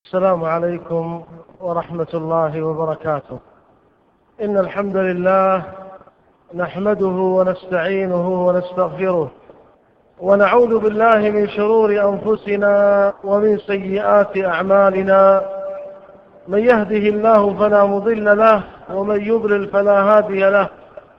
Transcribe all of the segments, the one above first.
السلام عليكم ورحمة الله وبركاته. إن الحمد لله نحمده ونستعينه ونستغفره، ونعوذ بالله من شرور أنفسنا ومن سيئات أعمالنا. من يهده الله فلا مضل له، ومن يضلل فلا هادي له.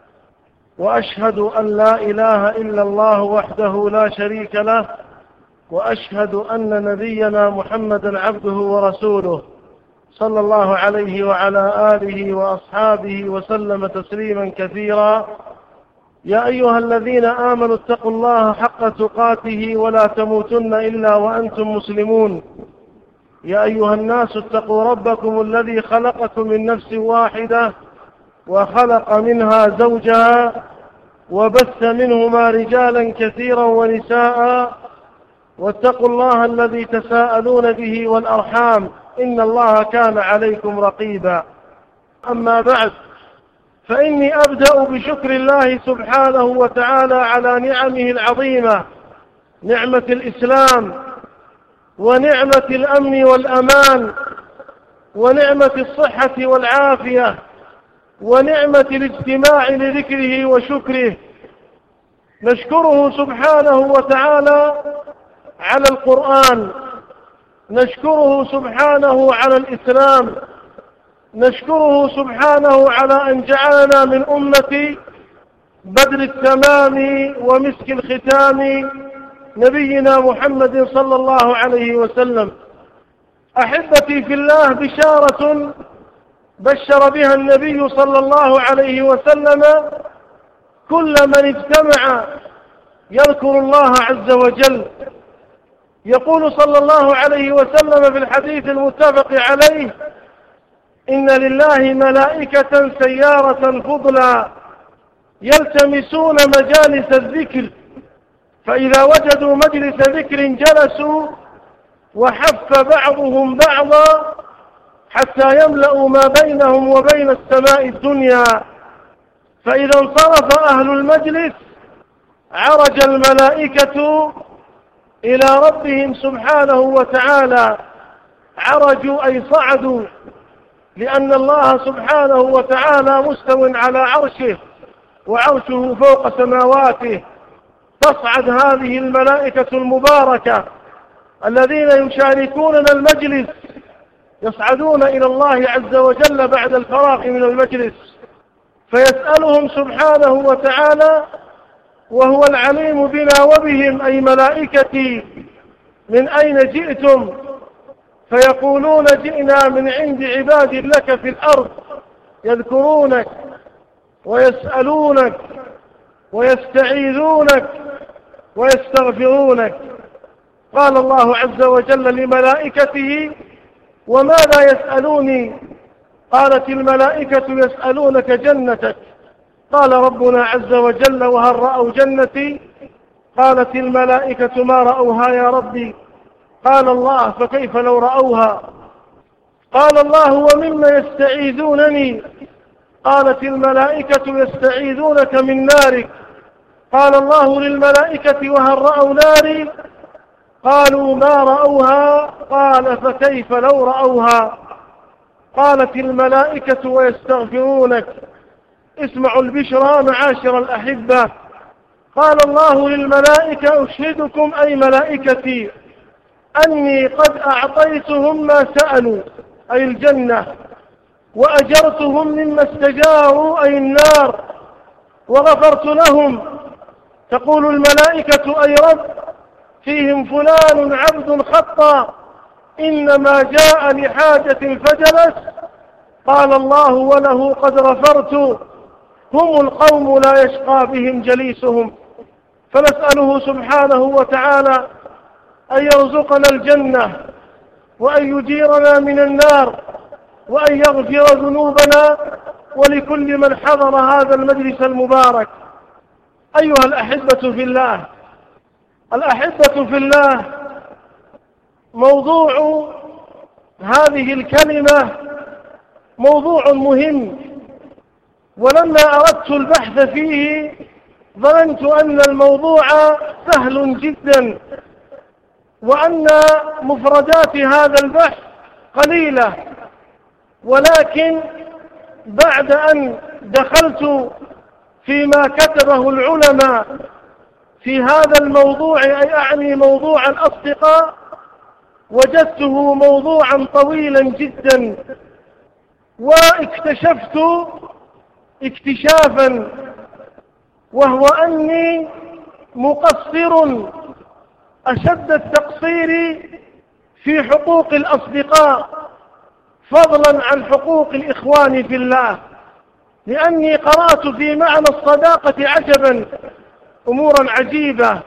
وأشهد أن لا إله إلا الله وحده لا شريك له، وأشهد أن نبينا محمدا عبده ورسوله، صلى الله عليه وعلى آله وأصحابه وسلم تسليما كثيرا. يا أيها الذين آمنوا اتقوا الله حق تقاته ولا تموتن إلا وأنتم مسلمون. يا أيها الناس اتقوا ربكم الذي خلقكم من نفس واحدة، وخلق منها زوجها، وبث منهما رجالا كثيرا ونساء. واتقوا الله الذي تساءلون به والأرحام، إن الله كان عليكم رقيبا. أما بعد، فإني أبدأ بشكر الله سبحانه وتعالى على نعمه العظيمة، نعمة الإسلام، ونعمة الأمن والأمان، ونعمة الصحة والعافية، ونعمة الاجتماع لذكره وشكره. نشكره سبحانه وتعالى على القرآن، نشكره سبحانه على الإسلام، نشكره سبحانه على أن جعلنا من أمة بدر التمام ومسك الختام نبينا محمد صلى الله عليه وسلم. أحبتي في الله، بشارة بشر بها النبي صلى الله عليه وسلم كل من اجتمع يذكر الله عز وجل. يقول صلى الله عليه وسلم في الحديث المتفق عليه: إن لله ملائكة سيارة فضلا يلتمسون مجالس الذكر، فإذا وجدوا مجلس ذكر جلسوا، وحف بعضهم بعضا حتى يملأوا ما بينهم وبين السماء الدنيا، فإذا انصرف أهل المجلس عرج الملائكة إلى ربهم سبحانه وتعالى. عرجوا أي صعدوا، لأن الله سبحانه وتعالى مستو على عرشه، وعرشه فوق سماواته. تصعد هذه الملائكة المباركة الذين يشاركوننا المجلس، يصعدون إلى الله عز وجل بعد الفراغ من المجلس، فيسألهم سبحانه وتعالى وهو العليم بنا وبهم: أي ملائكتي من أين جئتم؟ فيقولون: جئنا من عند عباد لك في الأرض يذكرونك ويسألونك ويستعيذونك ويستغفرونك. قال الله عز وجل لملائكته: وماذا يسألوني؟ قالت الملائكة: يسألونك جنتك. قال ربنا عز وجل: وهل رأوا جنتي؟ قالت الملائكة: ما رأوها يا ربي. قال الله: فكيف لو رأوها؟ قال الله: ومما يستعيذونني؟ قالت الملائكة: يستعيذونك من نارك. قال الله للملائكة: وهل رأوا ناري؟ قالوا: ما رأوها. قال: فكيف لو رأوها؟ قالت الملائكة: ويستغفرونك. اسمعوا البشرى معاشر الأحبة. قال الله للملائكة: أشهدكم أي ملائكتي أني قد أعطيتهم ما سألوا أي الجنة، وأجرتهم مما استجاروا أي النار، وغفرت لهم. تقول الملائكة: أي رب، فيهم فلان عبد خطأ إنما جاء لحاجة فجلس. قال الله: وله قد غفرت. هم القوم لا يشقى بهم جليسهم. فنسأله سبحانه وتعالى أن يرزقنا الجنة، وأن يجيرنا من النار، وأن يغفر ذنوبنا ولكل من حضر هذا المجلس المبارك. أيها الأحبة في الله، الأحبة في الله، موضوع هذه الكلمة موضوع مهم، ولما أردت البحث فيه ظننت أن الموضوع سهل جدا، وأن مفردات هذا البحث قليلة، ولكن بعد أن دخلت فيما كتبه العلماء في هذا الموضوع، أي أعني موضوع الأصدقاء، وجدته موضوعا طويلا جدا، واكتشفت اكتشافا، وهو أني مقصر أشد التقصير في حقوق الأصدقاء فضلا عن حقوق الإخوان في الله، لأني قرأت في معنى الصداقة عجبا، أمورا عجيبة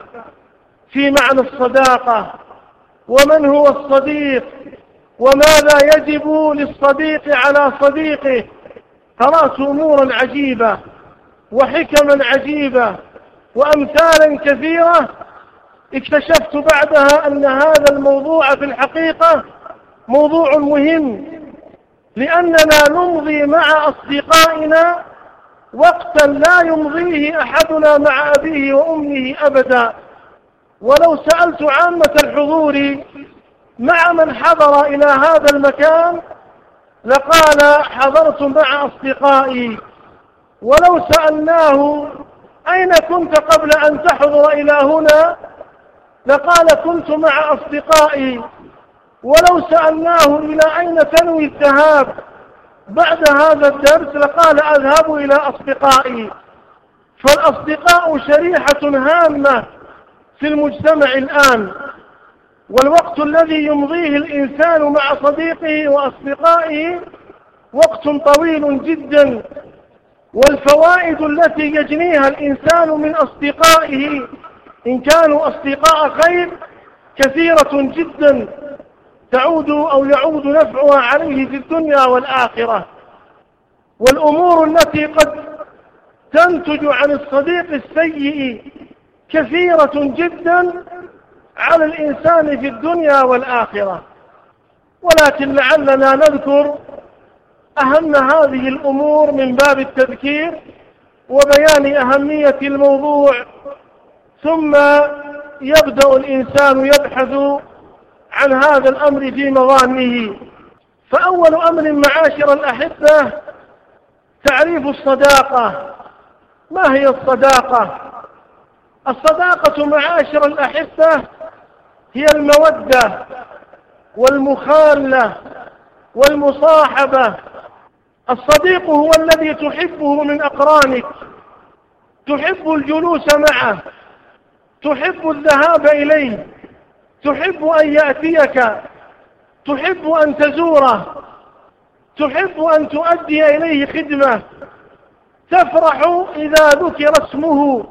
في معنى الصداقة، ومن هو الصديق، وماذا يجب للصديق على صديقه. قرأت أمورا عجيبة وحكما عجيبة وأمثالا كثيرة. اكتشفت بعدها أن هذا الموضوع في الحقيقة موضوع مهم، لأننا نمضي مع أصدقائنا وقتا لا يمضيه أحدنا مع أبيه وأمه أبدا. ولو سألت عامة الحضور مع من حضر إلى هذا المكان لقال حضرت مع أصدقائي، ولو سألناه أين كنت قبل أن تحضر إلى هنا لقال كنت مع أصدقائي، ولو سألناه إلى أين تنوي الذهاب بعد هذا الدرس لقال أذهب إلى أصدقائي. فالأصدقاء شريحة هامة في المجتمع الآن، والوقت الذي يمضيه الإنسان مع صديقه وأصدقائه وقت طويل جدا، والفوائد التي يجنيها الإنسان من أصدقائه إن كانوا أصدقاء خير كثيرة جدا، تعود أو يعود نفعها عليه في الدنيا والآخرة. والأمور التي قد تنتج عن الصديق السيء كثيرة جدا على الإنسان في الدنيا والآخرة، ولكن لعلنا نذكر أهم هذه الأمور من باب التذكير وبيان أهمية الموضوع، ثم يبدأ الإنسان يبحث عن هذا الأمر في مظانه. فأول أمر معاشر الأحبة تعريف الصداقة. ما هي الصداقة؟ الصداقة معاشر الأحبة هي المودة والمخالة والمصاحبة. الصديق هو الذي تحبه من أقرانك، تحب الجلوس معه، تحب الذهاب إليه، تحب أن يأتيك، تحب أن تزوره، تحب أن تؤدي إليه خدمة، تفرح إذا ذكر اسمه،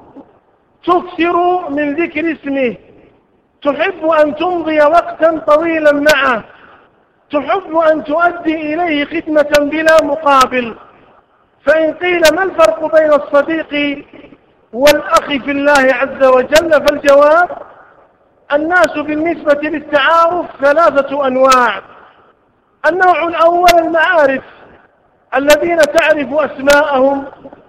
تكثر من ذكر اسمه، تحب أن تمضي وقتا طويلا معه، تحب أن تؤدي إليه خدمة بلا مقابل. فإن قيل ما الفرق بين الصديق والأخ في الله عز وجل، فالجواب الناس بالنسبة للتعارف ثلاثة أنواع. النوع الأول المعارف الذين تعرف أسماءهم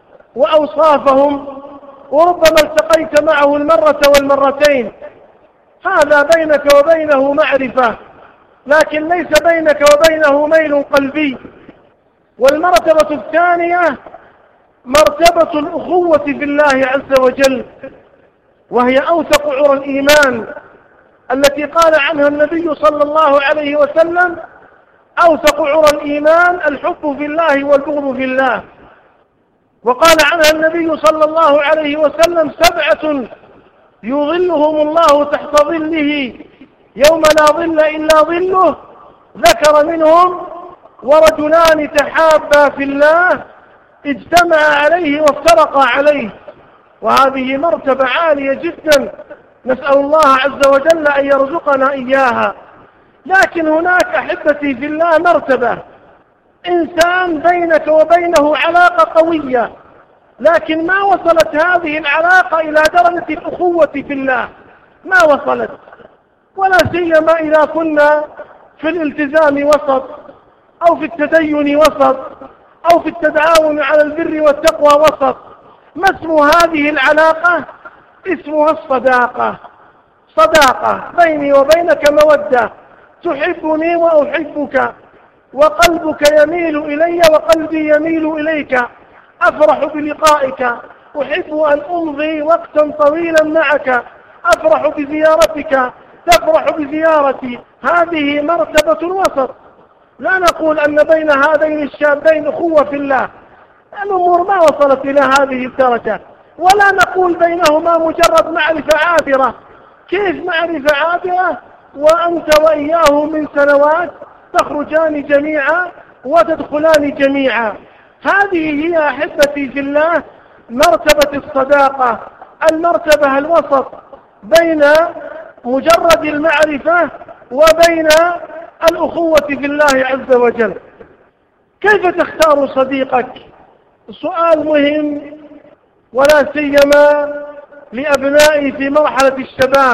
وأوصافهم وربما التقيت معه المرة والمرتين، هذا بينك وبينه معرفة، لكن ليس بينك وبينه ميل قلبي. والمرتبة الثانية مرتبة الأخوة في الله عز وجل، وهي أوثق عرى الإيمان التي قال عنها النبي صلى الله عليه وسلم أوثق عرى الإيمان الحب في الله والبغض في الله. وقال عنها النبي صلى الله عليه وسلم 7 يظلهم الله تحت ظله يوم لا ظل إلا ظله، ذكر منهم ورجلان تحابا في الله اجتمع عليه وافترقا عليه. وهذه مرتبة عالية جدا، نسأل الله عز وجل أن يرزقنا إياها. لكن هناك أحبتي في الله مرتبة إنسان بينك وبينه علاقة قوية، لكن ما وصلت هذه العلاقة إلى درجة الأخوة في الله، ما وصلت، ولا سيما إذا كنا في الالتزام وسط، أو في التدين وسط، أو في التعاون على البر والتقوى وسط. ما اسم هذه العلاقة؟ اسمها الصداقة. صداقة بيني وبينك مودة، تحبني وأحبك، وقلبك يميل إلي وقلبي يميل إليك، أفرح بلقائك، أحب أن أمضي وقتا طويلا معك، أفرح بزيارتك، تفرح بزيارتي. هذه مرتبة الوسط. لا نقول أن بين هذين الشابين أخوة في الله، الأمور ما وصلت إلى هذه الدرجة، ولا نقول بينهما مجرد معرفة عابرة. كيف معرفة عابرة وأنت وإياه من سنوات تخرجان جميعا وتدخلان جميعا؟ هذه هي أحبتي في الله مرتبة الصداقة، المرتبة الوسط بين مجرد المعرفة وبين الأخوة في الله عز وجل. كيف تختار صديقك؟ سؤال مهم، ولا سيما لأبنائي في مرحلة الشباب.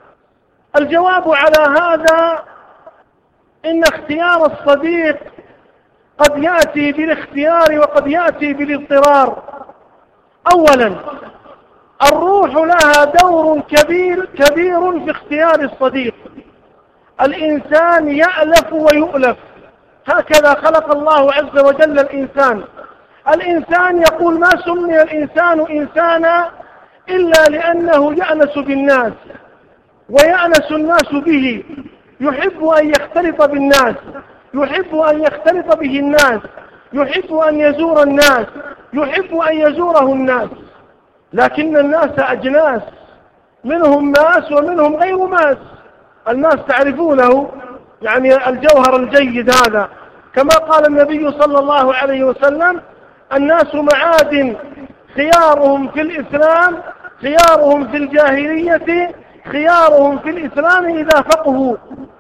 الجواب على هذا إن اختيار الصديق قد يأتي بالاختيار وقد يأتي بالاضطرار. أولا، الروح لها دور كبير في اختيار الصديق. الإنسان يألف ويؤلف، هكذا خلق الله عز وجل الإنسان. الإنسان يقول ما سمي الإنسان إنسانا إلا لأنه يأنس بالناس ويأنس الناس به، يحب أن يختلط بالناس، يحب أن يختلط به الناس، يحب أن يزور الناس، يحب أن يزوره الناس. لكن الناس أجناس، منهم ماس ومنهم غير ماس. الماس تعرفونه، يعني الجوهر الجيد هذا، كما قال النبي صلى الله عليه وسلم: الناس معادن، خيارهم في الإسلام خيارهم في الجاهلية خيارهم في الإسلام إذا فقهوا.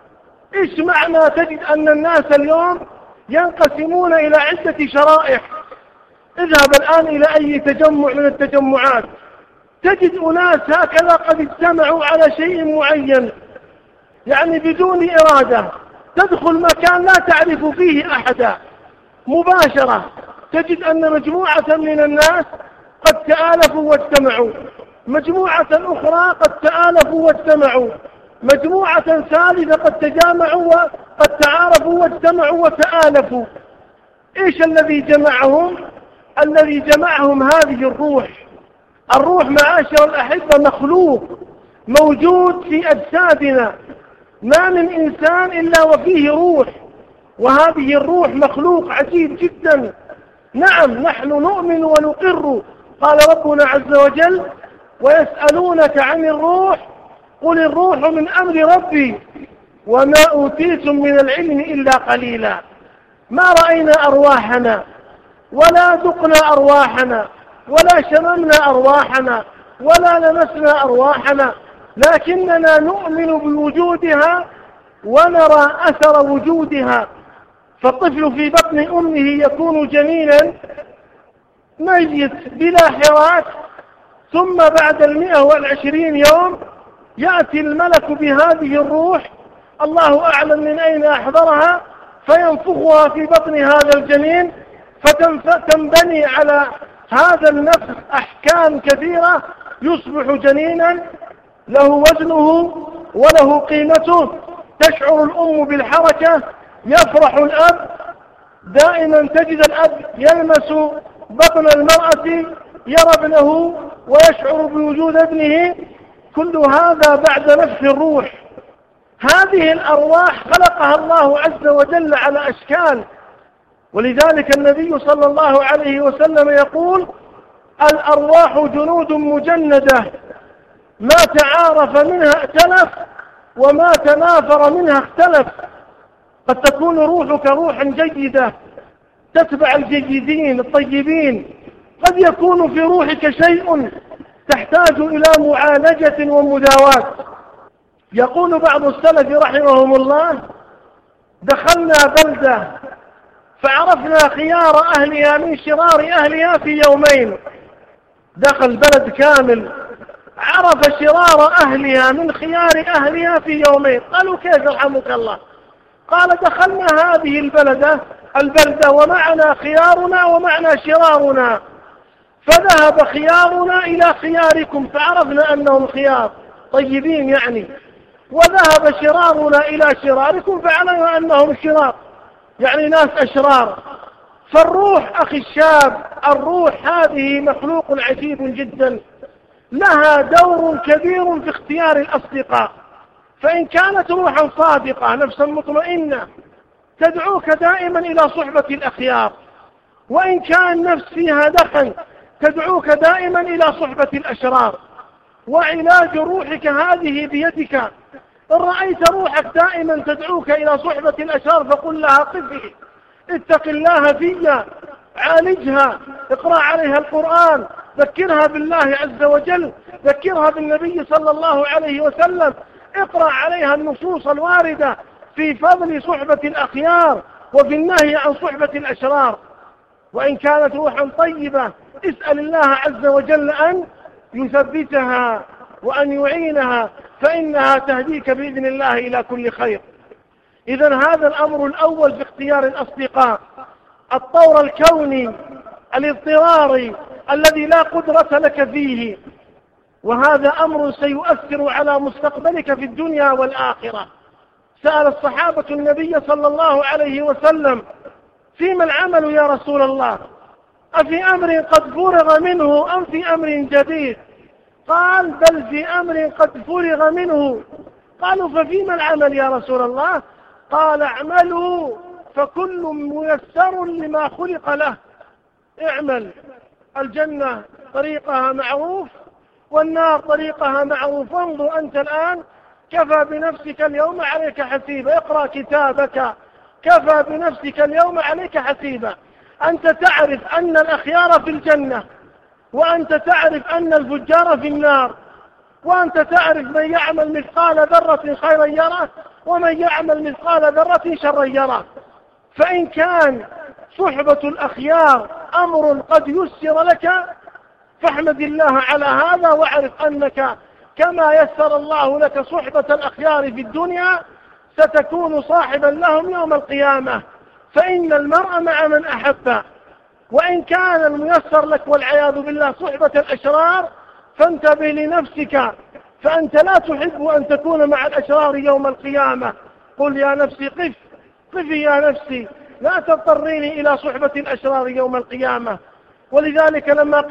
إيش معنى تجد أن الناس اليوم ينقسمون إلى عدة شرائح؟ اذهب الآن إلى أي تجمع من التجمعات تجد أناس هكذا قد اجتمعوا على شيء معين، يعني بدون إرادة، تدخل مكان لا تعرف فيه أحدا، مباشرة تجد أن مجموعة من الناس قد تآلفوا واجتمعوا، مجموعة أخرى قد تآلفوا واجتمعوا، مجموعة ثالثة قد تجامعوا وقد تعارفوا واجتمعوا وتآلفوا. إيش الذي جمعهم؟ الذي جمعهم هذه الروح. الروح معاشر الأحبة مخلوق موجود في أجسادنا، ما من إنسان إلا وفيه روح، وهذه الروح مخلوق عجيب جدا. نعم، نحن نؤمن ونقر. قال ربنا عز وجل: ويسألونك عن الروح قل الروح من أمر ربي وما أوتيتم من العلم إلا قليلا. ما رأينا أرواحنا ولا ذقنا أرواحنا ولا شممنا أرواحنا ولا لمسنا أرواحنا، لكننا نؤمن بوجودها ونرى أثر وجودها. فالطفل في بطن أمه يكون جنينا ميت بلا حراك، ثم بعد 120 يوم يأتي الملك بهذه الروح، الله أعلم من أين أحضرها، فينفخها في بطن هذا الجنين، فتنبني على هذا النفس أحكام كثيرة، يصبح جنينا له وزنه وله قيمته، تشعر الأم بالحركة، يفرح الأب، دائما تجد الأب يلمس بطن المرأة يرى ابنه ويشعر بوجود ابنه. كل هذا بعد نفخ الروح. هذه الأرواح خلقها الله عز وجل على أشكال، ولذلك النبي صلى الله عليه وسلم يقول: الأرواح جنود مجندة، ما تعارف منها ائتلف وما تنافر منها اختلف. قد تكون روحك روحا جيدة تتبع الجيدين الطيبين، قد يكون في روحك شيء تحتاج إلى معالجة ومداواة. يقول بعض السلف رحمهم الله: دخلنا بلدة فعرفنا خيار أهلها من شرار أهلها في يومين. دخل بلد كامل عرف شرار أهلها من خيار أهلها في يومين. قالوا: كيف رحمك الله؟ قال: دخلنا هذه البلدة ومعنا خيارنا ومعنا شرارنا، فذهب خيارنا إلى خياركم فعرفنا أنهم خيار طيبين يعني، وذهب شرارنا إلى شراركم فاعلموا أنهم شرار، يعني ناس أشرار. فالروح أخي الشاب، الروح هذه مخلوق عجيب جدا، لها دور كبير في اختيار الأصدقاء. فإن كانت روحا صادقة نفسا مطمئنة تدعوك دائما إلى صحبة الأخيار، وإن كان نفس فيها دخن تدعوك دائما إلى صحبة الأشرار. وعلاج روحك هذه بيدك. إن رأيت روحك دائما تدعوك إلى صحبة الأشرار فقل لها قفي، اتق الله فيا، عالجها، اقرأ عليها القرآن، ذكرها بالله عز وجل، ذكرها بالنبي صلى الله عليه وسلم، اقرأ عليها النصوص الواردة في فضل صحبة الأخيار وفي النهي عن صحبة الأشرار. وإن كانت روحا طيبة اسأل الله عز وجل أن يثبتها وأن يعينها، فإنها تهديك بإذن الله إلى كل خير. إذن هذا الأمر الأول في اختيار الأصدقاء، الطور الكوني الاضطراري الذي لا قدرة لك فيه، وهذا أمر سيؤثر على مستقبلك في الدنيا والآخرة. سأل الصحابة النبي صلى الله عليه وسلم: فيما العمل يا رسول الله؟ أفي أمر قد فرغ منه أم في أمر جديد؟ قال: بل في أمر قد فرغ منه. قالوا: ففيما العمل يا رسول الله؟ قال: اعملوا فكل ميسر لما خلق له. اعمل، الجنة طريقها معروف والنار طريقها معروف. انظر أنت الآن كفى بنفسك اليوم عليك حسيبا، اقرأ كتابك، كفى بنفسك اليوم عليك حسيبا. أنت تعرف أن الأخيار في الجنة، وأنت تعرف أن الفجار في النار، وأنت تعرف من يعمل مثقال ذرة خيرا يره ومن يعمل مثقال ذرة شرا يره. فإن كان صحبة الأخيار أمر قد يسر لك فاحمد الله على هذا، واعرف أنك كما يسر الله لك صحبة الأخيار في الدنيا ستكون صاحبا لهم يوم القيامة. فإن المرء مع من أحب، وإن كان الميسر لك والعياذ بالله صحبة الأشرار فانتبه لنفسك، فأنت لا تحب أن تكون مع الأشرار يوم القيامة. قل يا نفسي قف، قفي يا نفسي، لا تضطريني إلى صحبة الأشرار يوم القيامة. ولذلك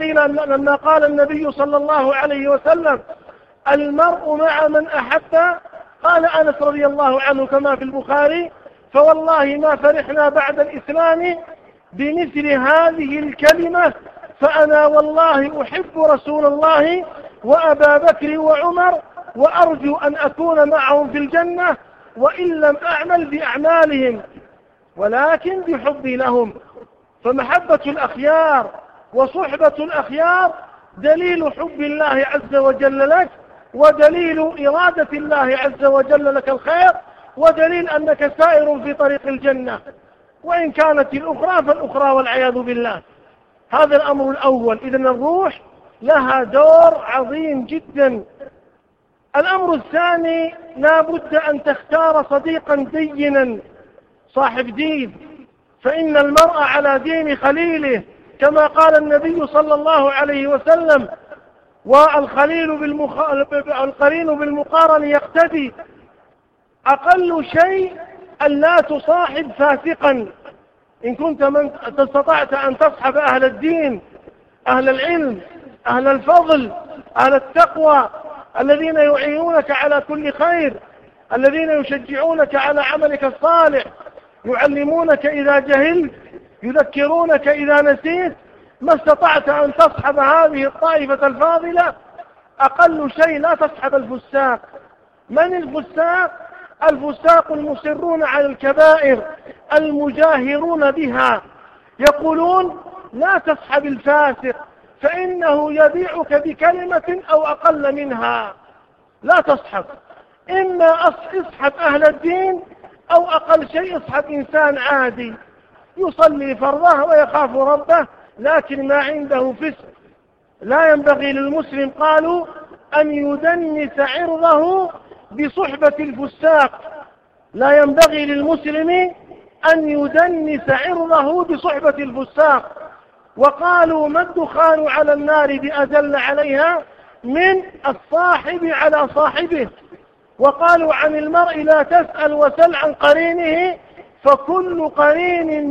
لما قال النبي صلى الله عليه وسلم: المرء مع من أحب، قال أنس رضي الله عنه كما في البخاري: فوالله ما فرحنا بعد الإسلام بمثل هذه الكلمة، فأنا والله أحب رسول الله وأبا بكر وعمر، وأرجو أن أكون معهم في الجنة وإن لم أعمل بأعمالهم ولكن بحبي لهم. فمحبة الأخيار وصحبة الأخيار دليل حب الله عز وجل لك، ودليل إرادة الله عز وجل لك الخير، ودليل أنك سائر في طريق الجنة. وإن كانت الأخرى فالأخرى والعياذ بالله. هذا الأمر الأول. إذن الروح لها دور عظيم جدا. الأمر الثاني: لا بد أن تختار صديقا دينا صاحب دين، فإن المرء على دين خليله كما قال النبي صلى الله عليه وسلم: والقرين بالمقارن يقتدي. أقل شيء أن لا تصاحب فاسقا. إن كنت استطعت أن تصحب أهل الدين، أهل العلم، أهل الفضل، أهل التقوى، الذين يعينونك على كل خير، الذين يشجعونك على عملك الصالح، يعلمونك إذا جهلت، يذكرونك إذا نسيت، ما استطعت أن تصحب هذه الطائفة الفاضلة أقل شيء لا تصحب الفساق. من الفساق؟ الفساق المصرون على الكبائر المجاهرون بها. يقولون: لا تصحب الفاسق فإنه يبيعك بكلمة أو أقل منها. لا تصحب، إما اصحب أهل الدين أو أقل شيء اصحب إنسان عادي يصلي فرضه ويخاف ربه لكن ما عنده فسق. لا ينبغي للمسلم، قالوا، أن يدنس عرضه بصحبة الفساق. لا ينبغي للمسلم أن يدنس عرضه بصحبة الفساق. وقالوا: ما الدخان على النار بأدل عليها من الصاحب على صاحبه. وقالوا عن المرء لا تسأل وسل عن قرينه، فكل قرين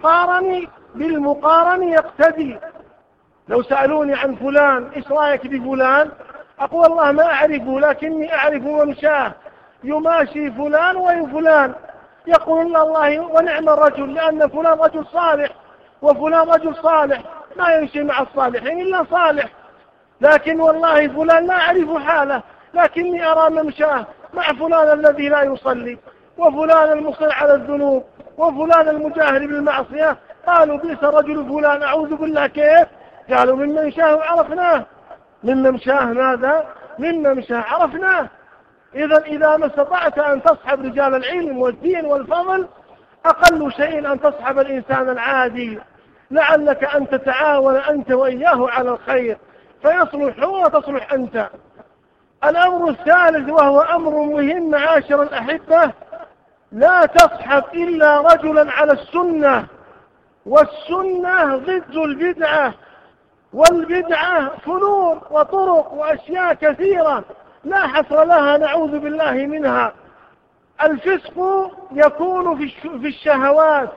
بالمقارن يقتدي. لو سألوني عن فلان إيش رأيك بفلان، أقول والله ما أعرفه لكني أعرف ممشاه، يماشي فلان وفلان، يقول الله ونعم الرجل، لأن فلان رجل صالح وفلان رجل صالح، ما يمشي مع الصالحين إلا صالح. لكن والله فلان لا أعرف حاله، لكني أرى ممشاه مع فلان الذي لا يصلي، وفلان المصر على الذنوب، وفلان المجاهر بالمعصية. قالوا بئس رجل فلان، أعوذ بالله كيف؟ قالوا من ممشاه عرفناه. من ممشاه ماذا؟ من ممشاه عرفناه. إذا ما استطعت أن تصحب رجال العلم والدين والفضل، أقل شيء أن تصحب الإنسان العادي، لعلك أن تتعاون أنت وإياه على الخير فيصلح هو وتصلح أنت. الأمر الثالث وهو أمر مهم معاشر الأحبة، لا تصحب إلا رجلا على السنة، والسنة ضد البدعة، والبدعة فنون وطرق وأشياء كثيرة لا حصر لها نعوذ بالله منها. الفسق يكون في الشهوات،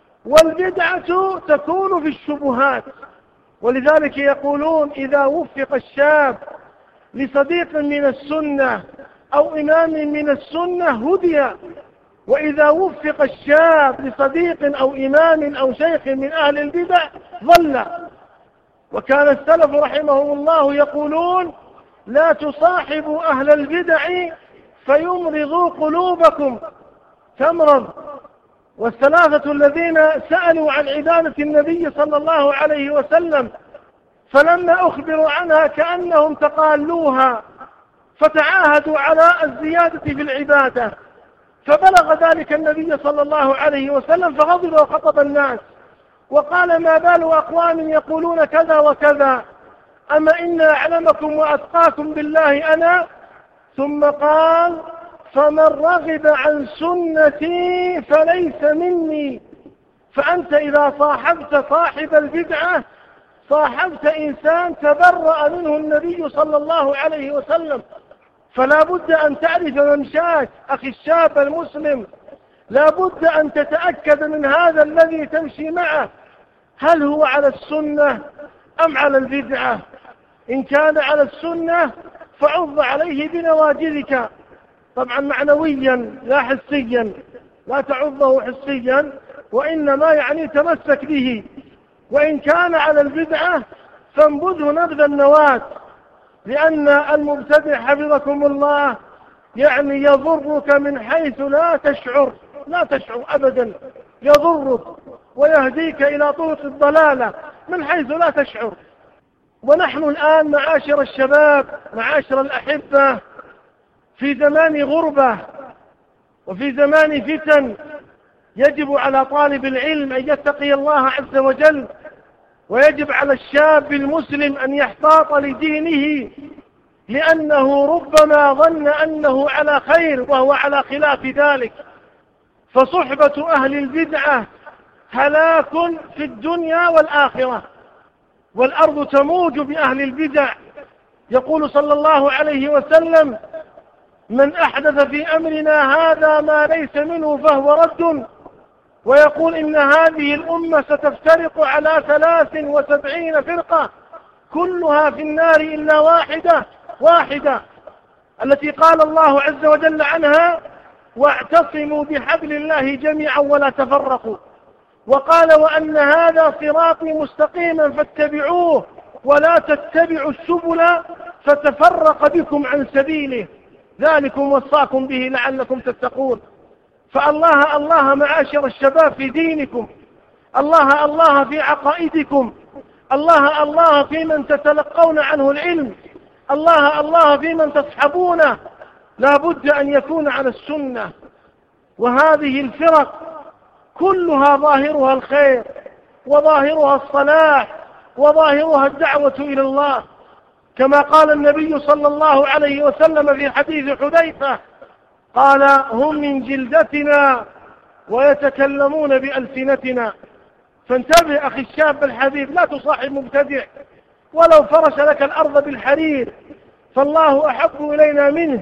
والبدعة تكون في الشبهات. ولذلك يقولون إذا وفق الشاب لصديق من السنة أو إمام من السنة هدي، وإذا وفق الشاب لصديق أو إمام أو شيخ من أهل البدع ضل. وكان السلف رحمهم الله يقولون لا تصاحبوا أهل البدع فيمرضوا قلوبكم تمرض. والثلاثة الذين سألوا عن عبادة النبي صلى الله عليه وسلم فلما أخبروا عنها كأنهم تقالوها، فتعاهدوا على الزيادة في العبادة، فبلغ ذلك النبي صلى الله عليه وسلم فغضب وخطب الناس وقال ما بال أقوام يقولون كذا وكذا، أما إن أعلمكم وأتقاكم بالله أنا. ثم قال فمن رغب عن سنتي فليس مني. فأنت إذا صاحبت صاحب البدعة صاحبت إنسان تبرأ منه النبي صلى الله عليه وسلم. فلا بد أن تعرف ممشاك أخي الشاب المسلم، لا بد أن تتأكد من هذا الذي تمشي معه هل هو على السنة أم على البدعة. إن كان على السنة فعض عليه بنواجذك، طبعا معنويا لا حسيا، لا تعضه حسيا وإنما يعني تمسك به. وإن كان على البدعة فانبذه نبذ النواة، لأن المبتدع حفظكم الله يعني يضرك من حيث لا تشعر أبدا، يضرك ويهديك إلى طرق الضلالة من حيث لا تشعر. ونحن الآن معاشر الشباب معاشر الأحبة في زمان غربة وفي زمان فتن، يجب على طالب العلم أن يتقي الله عز وجل، ويجب على الشاب المسلم أن يحتاط لدينه، لأنه ربما ظن أنه على خير وهو على خلاف ذلك. فصحبة أهل البدعة هلاك في الدنيا والآخرة، والأرض تموج بأهل البدع. يقول صلى الله عليه وسلم من أحدث في أمرنا هذا ما ليس منه فهو رد. ويقول إن هذه الأمة ستفترق على 73 فرقة كلها في النار إلا واحدة التي قال الله عز وجل عنها واعتصموا بحبل الله جميعا ولا تفرقوا. وقال وأن هذا صراطي مستقيما فاتبعوه ولا تتبعوا السبل فتفرق بكم عن سبيله ذلكم وصاكم به لعلكم تتقون. فالله معاشر الشباب في دينكم، الله في عقائدكم، الله في من تتلقون عنه العلم، الله في من تصحبونه. لا بد أن يكون على السنة. وهذه الفرق كلها ظاهرها الخير وظاهرها الصلاح وظاهرها الدعوة إلى الله، كما قال النبي صلى الله عليه وسلم في حديث حذيفة قال هم من جلدتنا ويتكلمون بألسنتنا. فانتبه أخي الشاب الحبيب، لا تصاحب مبتدع ولو فرش لك الأرض بالحرير، فالله أحب إلينا منه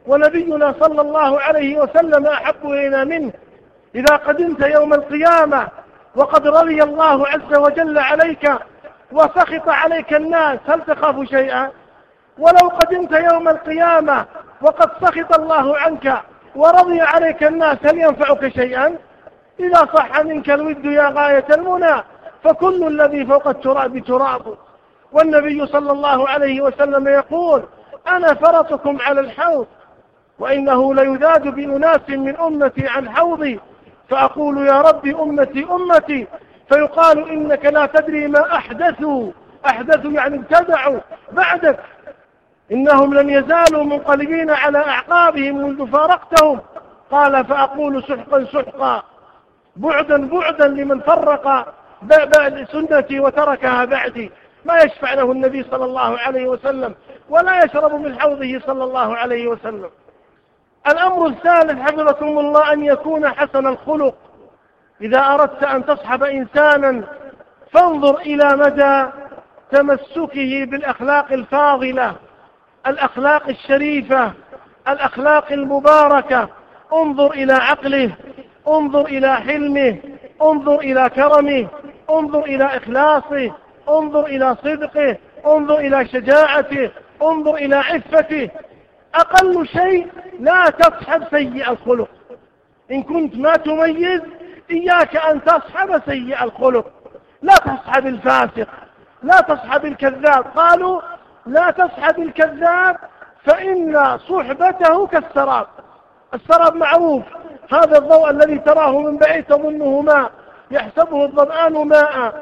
ونبينا صلى الله عليه وسلم أحب إلينا منه. إذا قدمت يوم القيامة وقد رضي الله عز وجل عليك وسخط عليك الناس، هل تخاف شيئا؟ ولو قدمت يوم القيامة وقد سخط الله عنك ورضي عليك الناس، هل ينفعك شيئا؟ إذا صح منك الود يا غاية المنى فكل الذي فوق التراب تراب. والنبي صلى الله عليه وسلم يقول: أنا فرطكم على الحوض، وإنه ليذاد بأناس من أمتي عن حوضي، فأقول يا رب أمتي أمتي، فيقال إنك لا تدري ما أحدثوا يعني ابتدعوا بعدك، إنهم لم يزالوا منقلبين على أعقابهم منذ فارقتهم. قال: فأقول سحقا سحقا، بعدا بعدا لمن فرق بعد سنتي وتركها بعدي. ما يشفع له النبي صلى الله عليه وسلم ولا يشرب من حوضه صلى الله عليه وسلم. الأمر الثالث حفظكم الله أن يكون حسن الخلق. إذا أردت أن تصحب إنسانا فانظر إلى مدى تمسكه بالأخلاق الفاضلة، الأخلاق الشريفة، الأخلاق المباركة. انظر إلى عقله، انظر إلى حلمه، انظر إلى كرمه، انظر إلى إخلاصه، انظر إلى صدقه، انظر إلى شجاعته، انظر إلى عفته. أقل شيء لا تصحب سيء الخلق. إن كنت ما تميز إياك أن تصحب سيء الخلق. لا تصحب الفاسق، لا تصحب الكذاب. قالوا: لا تصحب الكذاب فإن صحبته كالسراب. السراب معروف، هذا الضوء الذي تراه من بعيد تظنه ماء يحسبه الظمآن ماء،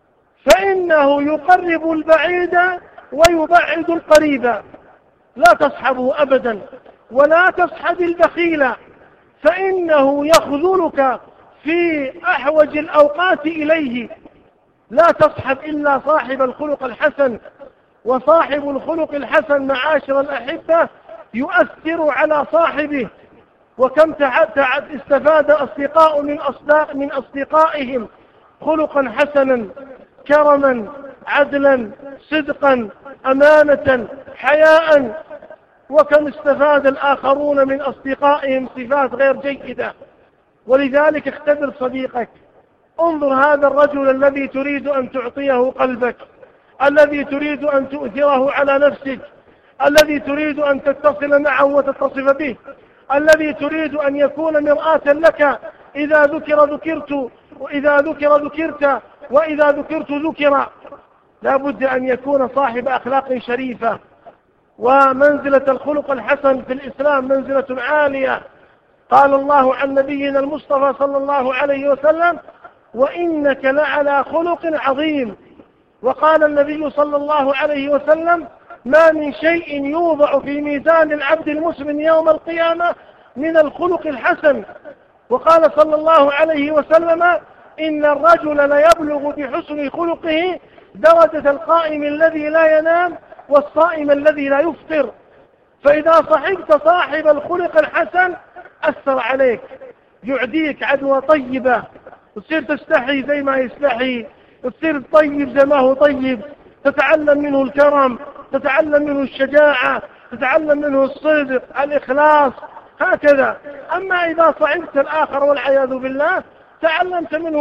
فإنه يقرب البعيد ويبعد القريب. لا تصحبه أبدا. ولا تصحب البخيل فإنه يخذلك في أحوج الأوقات إليه. لا تصحب إلا صاحب الخلق الحسن. وصاحب الخلق الحسن معاشر الأحبة يؤثر على صاحبه. وكم استفاد أصدقاء من أصدقائهم خلقا حسنا، كرما، عدلا، صدقا، أمانة، حياء. وكم استفاد الآخرون من أصدقائهم صفات غير جيدة. ولذلك اختبر صديقك. انظر هذا الرجل الذي تريد أن تعطيه قلبك، الذي تريد أن تؤثره على نفسك، الذي تريد أن تتصل معه وتتصف به، الذي تريد أن يكون مرآة لك. إذا ذكر ذكرت، وإذا ذكر ذكرت، وإذا ذكرت ذكر. لا بد أن يكون صاحب أخلاق شريفة. ومنزلة الخلق الحسن في الإسلام منزلة عالية. قال الله عن نبينا المصطفى صلى الله عليه وسلم: وإنك لعلى خلق عظيم. وقال النبي صلى الله عليه وسلم: ما من شيء يوضع في ميزان العبد المسلم يوم القيامة من الخلق الحسن. وقال صلى الله عليه وسلم: إن الرجل ليبلغ بحسن خلقه درجة القائم الذي لا ينام والصائم الذي لا يفطر. فإذا صحبت صاحب الخلق الحسن أثر عليك، يعديك عدوى طيبة، تصير تستحي زي ما يستحي، تصير طيب زي ما هو طيب، تتعلم منه الكرم، تتعلم منه الشجاعة، تتعلم منه الصدق، الإخلاص، هكذا. أما إذا صعبت الآخر والعياذ بالله تعلمت منه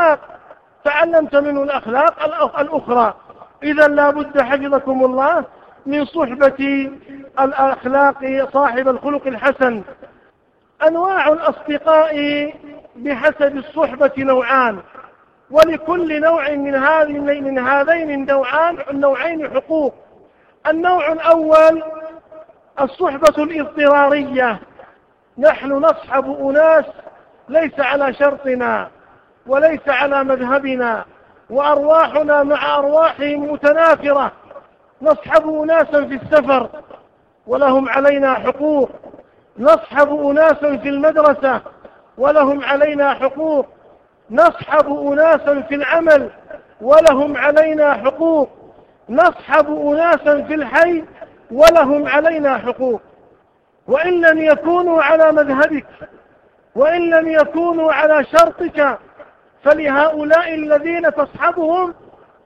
الأخلاق الأخرى. إذا لا بد حفظكم الله من صحبة الأخلاق صاحب الخلق الحسن. أنواع الأصدقاء بحسب الصحبة نوعان، ولكل نوع من هذين النوعين حقوق. النوع الأول الصحبة الاضطرارية. نحن نصحب أناس ليس على شرطنا وليس على مذهبنا، وأرواحنا مع أرواحهم متنافرة. نصحب أناسا في السفر ولهم علينا حقوق، نصحب أناسا في المدرسة ولهم علينا حقوق، نصحب أناسا في العمل ولهم علينا حقوق، نصحب أناسا في الحي ولهم علينا حقوق. وإن لم يكونوا على مذهبك وإن لم يكونوا على شرطك فلهؤلاء الذين تصحبهم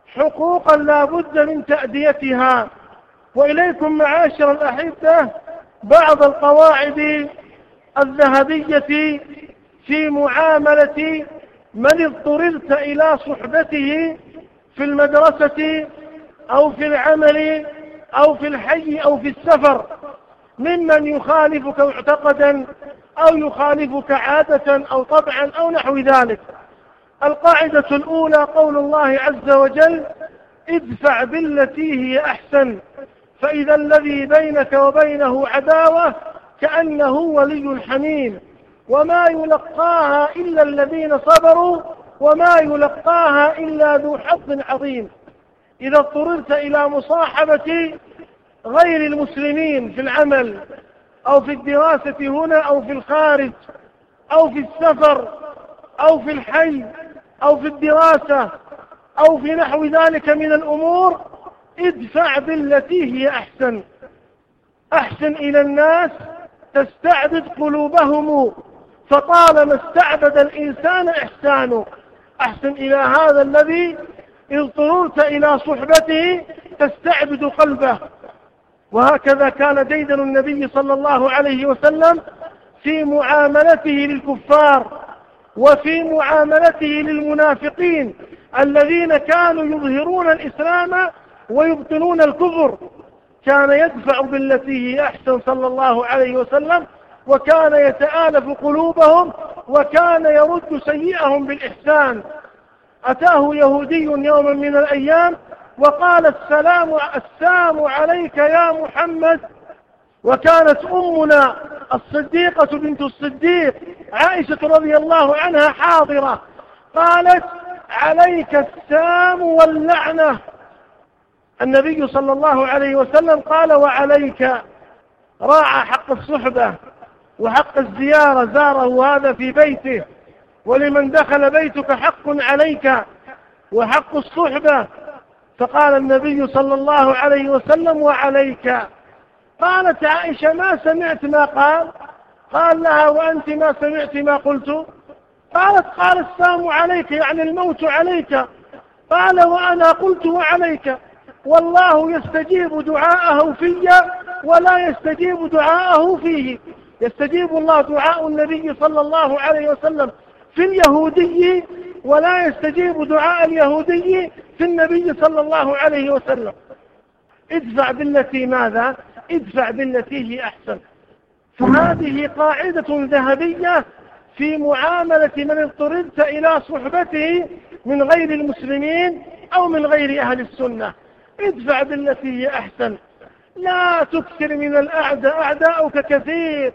حقوقا لا بد من تأديتها. وإليكم معاشر الأحبة بعض القواعد الذهبية في معاملة من اضطررت إلى صحبته في المدرسة أو في العمل أو في الحي أو في السفر، ممن يخالفك معتقدا أو يخالفك عادة أو طبعا أو نحو ذلك. القاعدة الأولى قول الله عز وجل: ادفع بالتي هي أحسن، فإذا الذي بينك وبينه عداوة كأنه ولي حميم، وما يلقاها إلا الذين صبروا وما يلقاها إلا ذو حظ عظيم. إذا اضطررت إلى مصاحبة غير المسلمين في العمل أو في الدراسة هنا أو في الخارج أو في السفر أو في الحي أو في الدراسة أو في نحو ذلك من الأمور، ادفع بالتي هي أحسن. أحسن إلى الناس تستعبد قلوبهم، فطالما استعبد الإنسان إحسانه. أحسن إلى هذا الذي اضطررت إلى صحبته تستعبد قلبه. وهكذا كان ديدن النبي صلى الله عليه وسلم في معاملته للكفار وفي معاملته للمنافقين الذين كانوا يظهرون الإسلام ويبطنون الكفر. كان يدفع بالتي هي أحسن صلى الله عليه وسلم، وكان يتآلف قلوبهم، وكان يرد سيئهم بالإحسان. أتاه يهودي يوما من الأيام وقال: السلام عليك يا محمد. وكانت أمنا الصديقة بنت الصديق عائشة رضي الله عنها حاضرة، قالت: عليك السام واللعنة. النبي صلى الله عليه وسلم قال: وعليك. راعى حق الصحبة وحق الزيارة، زاره هذا في بيته، ولمن دخل بيتك حق عليك وحق الصحبة. فقال النبي صلى الله عليه وسلم: وعليك. قالت عائشة: ما سمعت ما قال. قال لها: وأنت ما سمعت ما قلت؟ قالت: قال السام عليك، يعني الموت عليك. قال: وأنا قلت وعليك. والله يستجيب دعاءه في ولا يستجيب دعاءه فيه. يستجيب الله دعاء النبي صلى الله عليه وسلم في اليهودي، ولا يستجيب دعاء اليهودي في النبي صلى الله عليه وسلم. ادفع بالتي ماذا؟ ادفع بالتي هي أحسن. فهذه قاعدة ذهبية في معاملة من اضطررت إلى صحبته من غير المسلمين أو من غير أهل السنة. ادفع بالتي هي أحسن. لا تكثر من الأعداء، أعداؤك كثير: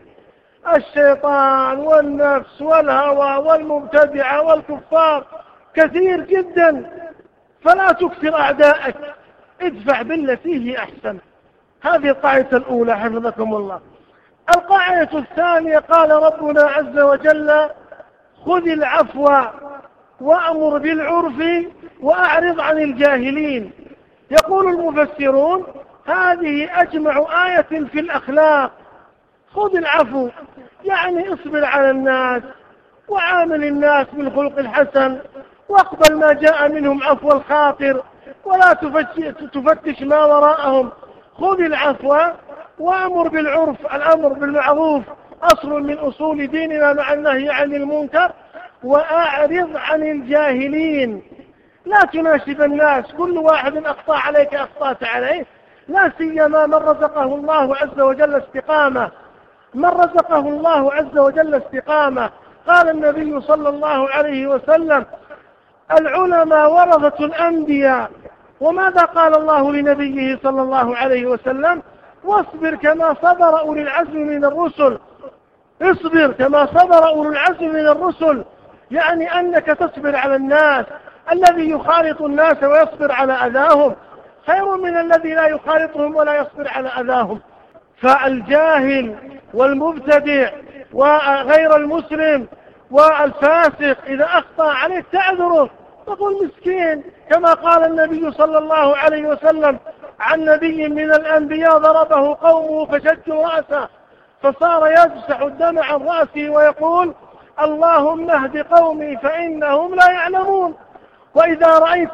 الشيطان والنفس والهوى والمبتدعة والكفار كثير جدا، فلا تكثر أعدائك. ادفع بالتي هي أحسن. هذه القاعدة الأولى حفظكم الله. القاعدة الثانية قال ربنا عز وجل: خذ العفو وأمر بالعرف وأعرض عن الجاهلين. يقول المفسرون: هذه أجمع آية في الأخلاق. خذ العفو يعني اصبر على الناس وعامل الناس بالخلق الحسن، واقبل ما جاء منهم عفو الخاطر، ولا تفتش ما وراءهم. خذ العفو وأمر بالعرف. الأمر بالمعروف أصل من أصول ديننا مع النهي عن المنكر. وأعرض عن الجاهلين. لا تناشد الناس، كل واحد أخطأ عليك أخطأت عليه، لا سيما من رزقه الله عز وجل استقامة. من رزقه الله عز وجل استقامة. قال النبي صلى الله عليه وسلم: العلماء ورثة الأنبياء. وماذا قال الله لنبيه صلى الله عليه وسلم؟ واصبر كما صبر أولي العزم من الرسل. اصبر كما صبر أولي العزم من الرسل، يعني أنك تصبر على الناس. الذي يخالط الناس ويصبر على أذاهم خير من الذي لا يخالطهم ولا يصبر على أذاهم. فالجاهل والمبتدع وغير المسلم والفاسق إذا أخطأ عليك تعذره، تقول مسكين، كما قال النبي صلى الله عليه وسلم عن نبي من الأنبياء: ضربه قومه فشجوا رأسه فصار يمسح الدم عن رأسه ويقول: اللهم اهد قومي فإنهم لا يعلمون. وإذا رأيت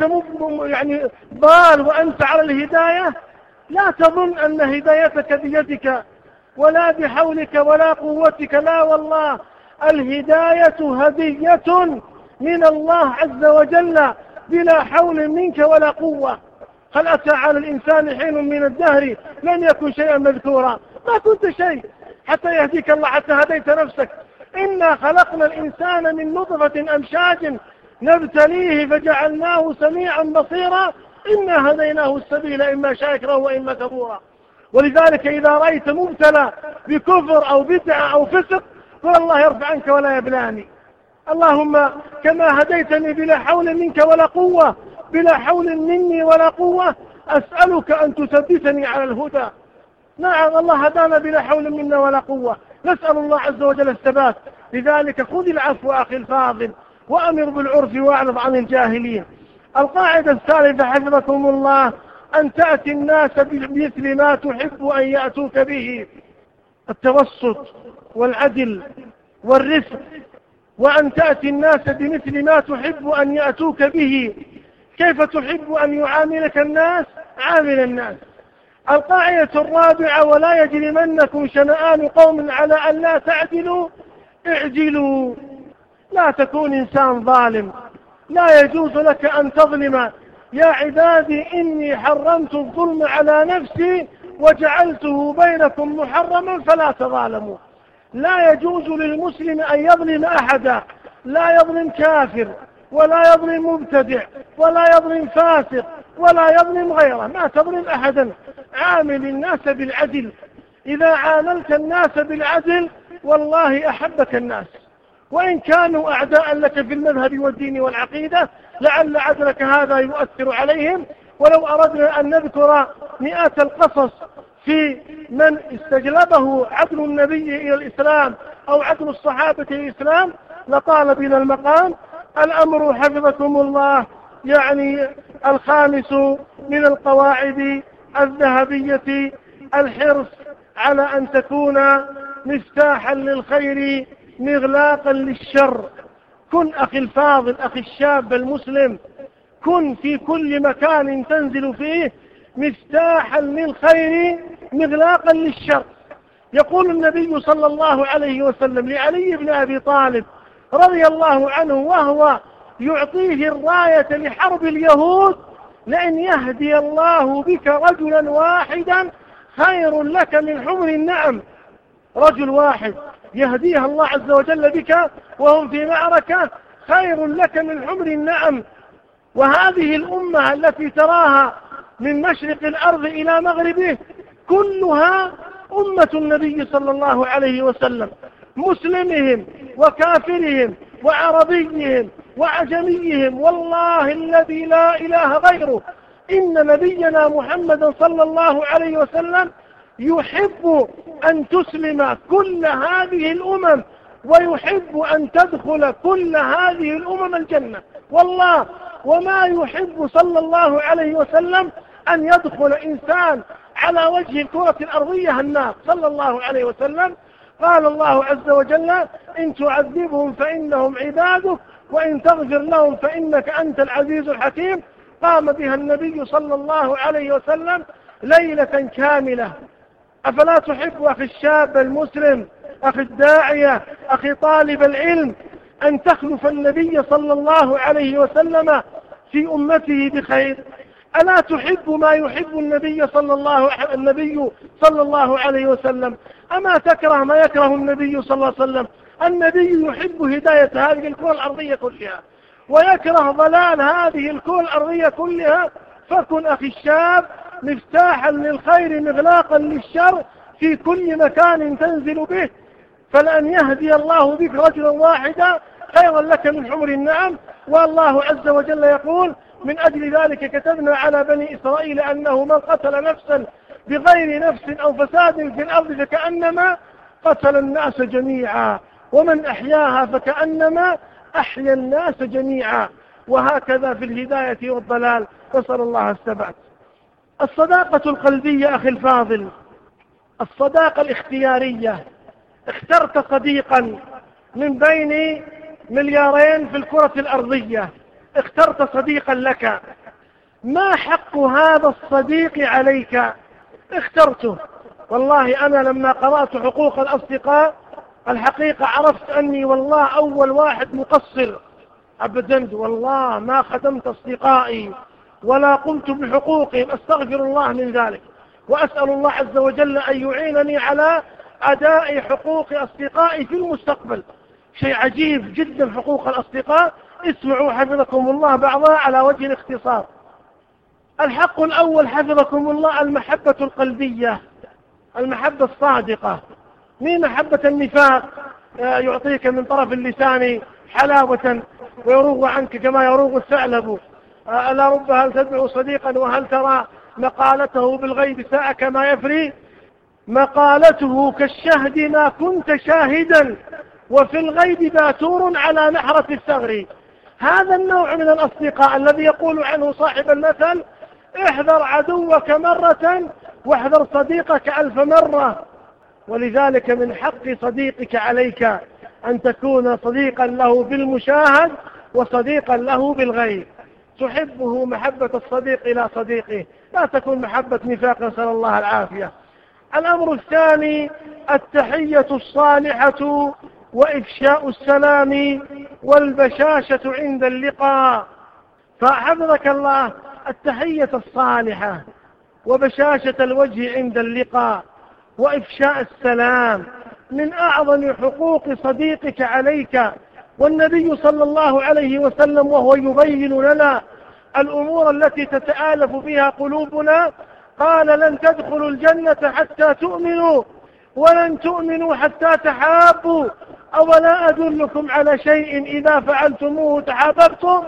ضال وأنت على الهداية، لا تظن أن هدايتك بيدك، ولا بحولك ولا قوتك، لا والله، الهداية هدية من الله عز وجل بلا حول منك ولا قوة. هل أتى على الإنسان حين من الدهر لم يكن شيئا مذكورا؟ ما كنت شيء حتى يهديك الله، حتى هديت نفسك. إنا خلقنا الإنسان من نطفة أمشاج نبتليه فجعلناه سميعا بصيرا إنا هديناه السبيل إما شاكرا وإما كفورا. ولذلك إذا رأيت مبتلى بكفر أو بدعة أو فسق قل الله يرفع عنك ولا يبلاني. اللهم كما هديتني بلا حول منك ولا قوة، بلا حول مني ولا قوة، أسألك أن تثبتني على الهدى. نعم الله هدانا بلا حول منا ولا قوة، نسأل الله عز وجل الثبات. لذلك خذ العفو أخي الفاضل وأمر بالعرف وأعرض عن الجاهلين. القاعدة الثالثة حفظكم الله أن تأتي الناس بمثل ما تحب أن يأتوك به، التوسط والعدل والرفق، وأن تأتي الناس بمثل ما تحب أن يأتوك به. كيف تحب أن يعاملك الناس؟ عامل الناس. القاعدة الرابعة ولا يجرمنكم شنآن قوم على أن لا تعدلوا اعدلوا. لا تكون إنسان ظالم، لا يجوز لك أن تظلم. يا عبادي إني حرمت الظلم على نفسي وجعلته بينكم محرما فلا تظالموا. لا يجوز للمسلم أن يظلم أحدا، لا يظلم كافر ولا يظلم مبتدع ولا يظلم فاسق ولا يظلم غيره، ما تظلم أحدا. عامل الناس بالعدل. إذا عاملت الناس بالعدل والله أحبك الناس، وإن كانوا أعداء لك في المذهب والدين والعقيدة لعل عدلك هذا يؤثر عليهم. ولو أردنا أن نذكر مئات القصص في من استجلبه عدل النبي إلى الإسلام أو عدل الصحابة إلى الإسلام لطال بنا المقام. الأمر حفظكم الله يعني الخامس من القواعد الذهبية الحرص على أن تكون مفتاحا للخير مغلاقا للشر. كن أخي الفاضل أخي الشاب المسلم، كن في كل مكان تنزل فيه مفتاحا للخير مغلاقا للشر. يقول النبي صلى الله عليه وسلم لعلي بن أبي طالب رضي الله عنه وهو يعطيه الراية لحرب اليهود: لأن يهدي الله بك رجلا واحدا خير لك من حمر النعم. رجل واحد يهديها الله عز وجل بك وهم في معركة خير لك من حمر النعم. وهذه الأمة التي تراها من مشرق الأرض إلى مغربه كلها أمة النبي صلى الله عليه وسلم، مسلمهم وكافرهم وعربيهم وعجميهم. والله الذي لا إله غيره إن نبينا محمد صلى الله عليه وسلم يحب أن تسلم كل هذه الأمم ويحب أن تدخل كل هذه الأمم الجنة. والله وما يحب صلى الله عليه وسلم أن يدخل إنسان على وجه الكرة الأرضية النار صلى الله عليه وسلم. قال الله عز وجل: إن تعذبهم فإنهم عبادك وإن تغفر لهم فإنك أنت العزيز الحكيم. قام بها النبي صلى الله عليه وسلم ليلة كاملة. أفلا تحب أخي الشاب المسلم أخي الداعية أخي طالب العلم أن تخلف النبي صلى الله عليه وسلم في أمته بخير؟ ألا تحب ما يحب النبي صلى الله عليه وسلم؟ أما تكره ما يكره النبي صلى الله عليه وسلم؟ النبي يحب هداية هذه الكرة الأرضية كلها ويكره ضلال هذه الكرة الأرضية كلها. فكن أخي الشاب مفتاحا للخير مغلاقا للشر في كل مكان تنزل به. فلأن يهدي الله بك رجلا واحدا خيرا لك من حمر النعم. والله عز وجل يقول: من أجل ذلك كتبنا على بني إسرائيل أنه من قتل نفسا بغير نفس أو فساد في الأرض فكأنما قتل الناس جميعا ومن أحياها فكأنما أحيا الناس جميعا. وهكذا في الهداية والضلال. نسأل الله الثبات. الصداقة القلبية أخي الفاضل، الصداقة الاختيارية. اخترت صديقا من بين مليارين في الكرة الأرضية، اخترت صديقا لك. ما حق هذا الصديق عليك؟ اخترته والله أنا لما قرأت حقوق الأصدقاء الحقيقة عرفت أني والله أول واحد مقصر أبدا، والله ما خدمت أصدقائي ولا قمت بحقوقهم، أستغفر الله من ذلك، وأسأل الله عز وجل أن يعينني على أداء حقوق أصدقائي في المستقبل. شيء عجيب جدا حقوق الأصدقاء. اسمعوا حفظكم الله بعضها على وجه الاختصار. الحق الأول حفظكم الله المحبة القلبية، المحبة الصادقة، مين محبة النفاق يعطيك من طرف اللسان حلاوة ويروغ عنك كما يروغ الثعلب، ألا رب هل تدعو صديقا وهل ترى مقالته بالغيب ساء كما يفري مقالته كالشهد ما كنت شاهدا وفي الغيب باتور على نحرة الثغر. هذا النوع من الأصدقاء الذي يقول عنه صاحب المثل: احذر عدوك مرة واحذر صديقك 1000 مرة. ولذلك من حق صديقك عليك أن تكون صديقا له بالمشاهد وصديقا له بالغيب، تحبه محبة الصديق إلى صديقه، لا تكون محبة نفاق، نسأل الله العافية. الأمر الثاني التحية الصالحة وإفشاء السلام والبشاشة عند اللقاء. فحفظك الله التحية الصالحة وبشاشة الوجه عند اللقاء وإفشاء السلام من أعظم حقوق صديقك عليك. والنبي صلى الله عليه وسلم وهو يبين لنا الأمور التي تتآلف فيها قلوبنا قال: لن تدخلوا الجنة حتى تؤمنوا ولن تؤمنوا حتى تحابوا، أولا أدلكم على شيء إذا فعلتموه تحاببتم؟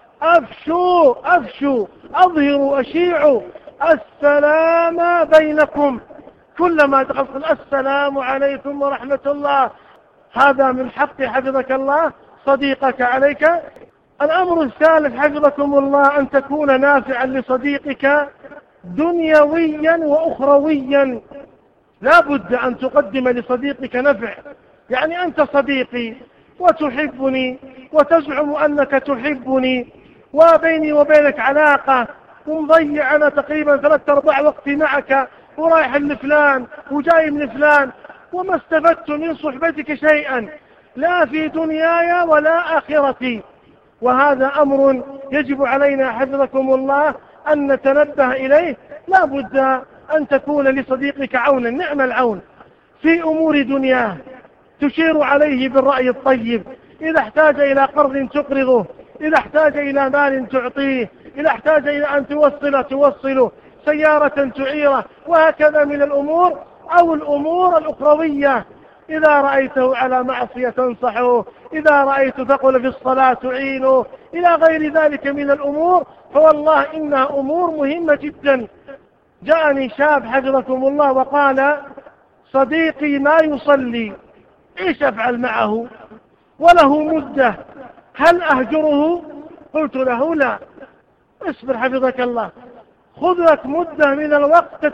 أفشوا أظهروا أشيعوا السلام بينكم. كلما دخلت السلام عليكم ورحمة الله، هذا من حق حفظك الله صديقك عليك. الأمر الثالث حفظكم الله أن تكون نافعا لصديقك دنيويا وأخرويا. لا بد أن تقدم لصديقك نفع، يعني أنت صديقي وتحبني وتزعم أنك تحبني وبيني وبينك علاقة، ومضيع أنا تقريبا 3/4 وقتي معك ورايح لفلان وجاي من فلان وما استفدت من صحبتك شيئا لا في دنياي ولا آخرتي. وهذا أمر يجب علينا حفظكم الله أن نتنبه إليه. لا بد أن تكون لصديقك عونا، نعم العون في أمور دنياه، تشير عليه بالرأي الطيب، إذا احتاج إلى قرض تقرضه، إذا احتاج إلى مال تعطيه، إذا احتاج إلى أن توصله، سيارة تعيره، وهكذا من الأمور. أو الأمور الأخروية، إذا رأيته على معصية تنصحه، إذا رأيت ثقل في الصلاة تعينه، إلى غير ذلك من الأمور. فوالله إنها أمور مهمة جدا. جاءني شاب حفظكم الله وقال: صديقي ما يصلي، إيش أفعل معه وله مدة، هل أهجره؟ قلت له: لا، اصبر حفظك الله، خذ لك مدة من الوقت